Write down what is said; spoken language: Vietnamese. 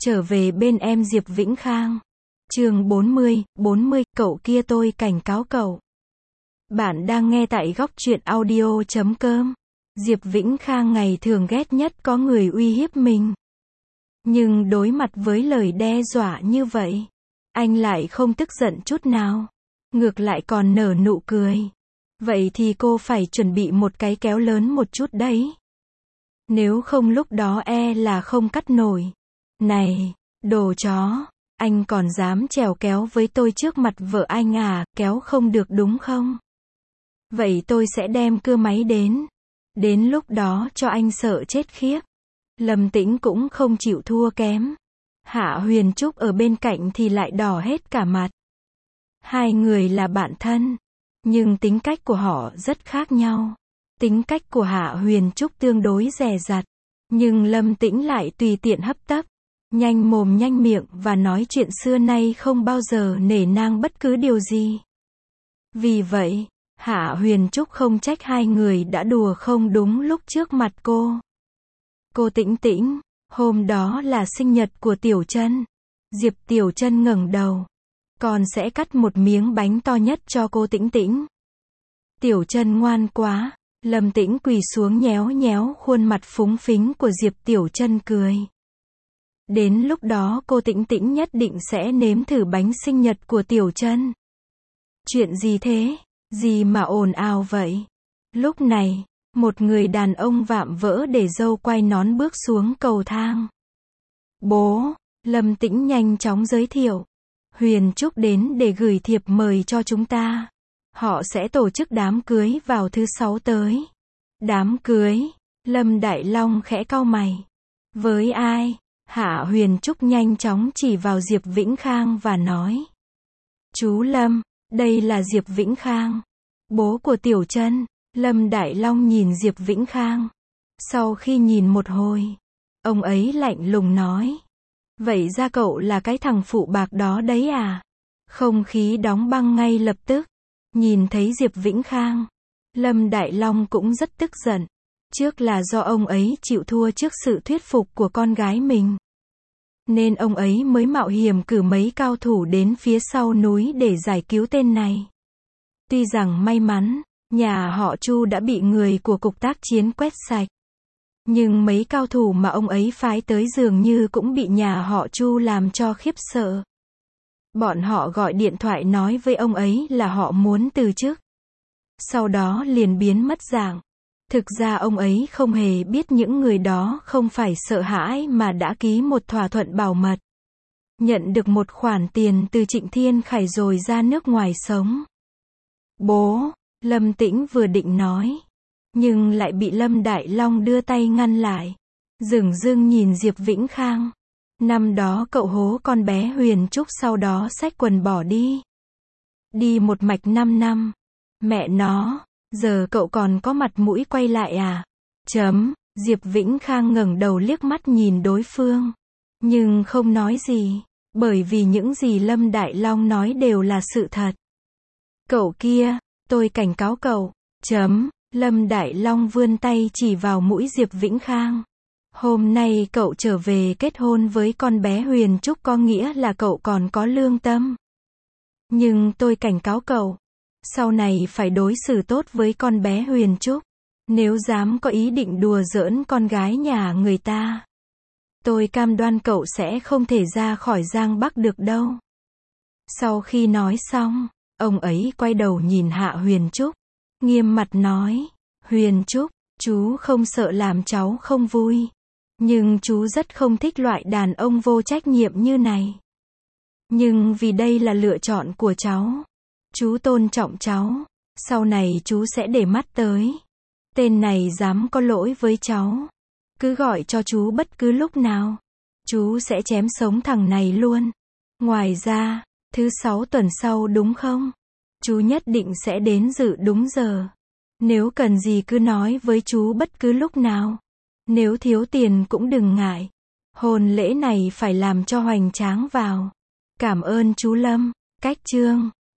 Trở về bên em Diệp Vĩnh Khang. Chương 40, cậu kia tôi cảnh cáo cậu. Bạn đang nghe tại góc truyện audio.com. Diệp Vĩnh Khang ngày thường ghét nhất có người uy hiếp mình. Nhưng đối mặt với lời đe dọa như vậy, anh lại không tức giận chút nào. Ngược lại còn nở nụ cười. Vậy thì cô phải chuẩn bị một cái kéo lớn một chút đấy. Nếu không lúc đó là không cắt nổi. Này, đồ chó, anh còn dám trèo kéo với tôi trước mặt vợ anh à, kéo không được đúng không? Vậy tôi sẽ đem cưa máy đến. Đến lúc đó cho anh sợ chết khiếp. Lâm Tĩnh cũng không chịu thua kém. Hạ Huyền Trúc ở bên cạnh thì lại đỏ hết cả mặt. Hai người là bạn thân, nhưng tính cách của họ rất khác nhau. Tính cách của Hạ Huyền Trúc tương đối dè dặt, nhưng Lâm Tĩnh lại tùy tiện hấp tấp, nhanh mồm nhanh miệng và nói chuyện xưa nay không bao giờ nể nang bất cứ điều gì. Vì vậy, Hạ Huyền Trúc không trách hai người đã đùa không đúng lúc trước mặt cô. Cô Tĩnh Tĩnh, hôm đó là sinh nhật của Tiểu Trân. Diệp Tiểu Trân ngẩng đầu. Con sẽ cắt một miếng bánh to nhất cho cô Tĩnh Tĩnh. Tiểu Trân ngoan quá. Lâm Tĩnh quỳ xuống nhéo nhéo khuôn mặt phúng phính của Diệp Tiểu Trân cười. Đến lúc đó cô Tĩnh Tĩnh nhất định sẽ nếm thử bánh sinh nhật của Tiểu Trân. Chuyện gì thế? Gì mà ồn ào vậy? Lúc này, một người đàn ông vạm vỡ để râu quai nón bước xuống cầu thang. Bố, Lâm Tĩnh nhanh chóng giới thiệu. Huyền Trúc đến để gửi thiệp mời cho chúng ta. Họ sẽ tổ chức đám cưới vào thứ 6 tới. Đám cưới? Lâm Đại Long khẽ cau mày. Với ai? Hạ Huyền Trúc nhanh chóng chỉ vào Diệp Vĩnh Khang và nói. Chú Lâm, đây là Diệp Vĩnh Khang, bố của Tiểu Trân. Lâm Đại Long nhìn Diệp Vĩnh Khang. Sau khi nhìn một hồi, ông ấy lạnh lùng nói. Vậy ra cậu là cái thằng phụ bạc đó đấy à? Không khí đóng băng ngay lập tức. Nhìn thấy Diệp Vĩnh Khang, Lâm Đại Long cũng rất tức giận. Trước là do ông ấy chịu thua trước sự thuyết phục của con gái mình, nên ông ấy mới mạo hiểm cử mấy cao thủ đến phía sau núi để giải cứu tên này. Tuy rằng may mắn, nhà họ Chu đã bị người của cục tác chiến quét sạch, nhưng mấy cao thủ mà ông ấy phái tới dường như cũng bị nhà họ Chu làm cho khiếp sợ. Bọn họ gọi điện thoại nói với ông ấy là họ muốn từ chức. Sau đó liền biến mất dạng. Thực ra ông ấy không hề biết những người đó không phải sợ hãi mà đã ký một thỏa thuận bảo mật. Nhận được một khoản tiền từ Trịnh Thiên Khải rồi ra nước ngoài sống. Bố, Lâm Tĩnh vừa định nói, nhưng lại bị Lâm Đại Long đưa tay ngăn lại. Dửng dưng nhìn Diệp Vĩnh Khang. Năm đó cậu hố con bé Huyền Trúc sau đó xách quần bỏ đi. Đi một mạch 5 năm. Mẹ nó, giờ cậu còn có mặt mũi quay lại à? Diệp Vĩnh Khang ngẩng đầu liếc mắt nhìn đối phương. Nhưng không nói gì, bởi vì những gì Lâm Đại Long nói đều là sự thật. Cậu kia, tôi cảnh cáo cậu. Lâm Đại Long vươn tay chỉ vào mũi Diệp Vĩnh Khang. Hôm nay cậu trở về kết hôn với con bé Huyền Trúc có nghĩa là cậu còn có lương tâm. Nhưng tôi cảnh cáo cậu, sau này phải đối xử tốt với con bé Huyền Trúc. Nếu dám có ý định đùa giỡn con gái nhà người ta, tôi cam đoan cậu sẽ không thể ra khỏi Giang Bắc được đâu. Sau khi nói xong, ông ấy quay đầu nhìn Hạ Huyền Trúc, nghiêm mặt nói. Huyền Trúc, chú không sợ làm cháu không vui. Nhưng chú rất không thích loại đàn ông vô trách nhiệm như này. Nhưng vì đây là lựa chọn của cháu, chú tôn trọng cháu. Sau này chú sẽ để mắt tới. Tên này dám có lỗi với cháu, cứ gọi cho chú bất cứ lúc nào. Chú sẽ chém sống thằng này luôn. Ngoài ra, thứ 6 tuần sau đúng không? Chú nhất định sẽ đến dự đúng giờ. Nếu cần gì cứ nói với chú bất cứ lúc nào. Nếu thiếu tiền cũng đừng ngại. Hôn lễ này phải làm cho hoành tráng vào. Cảm ơn chú Lâm. Cách chương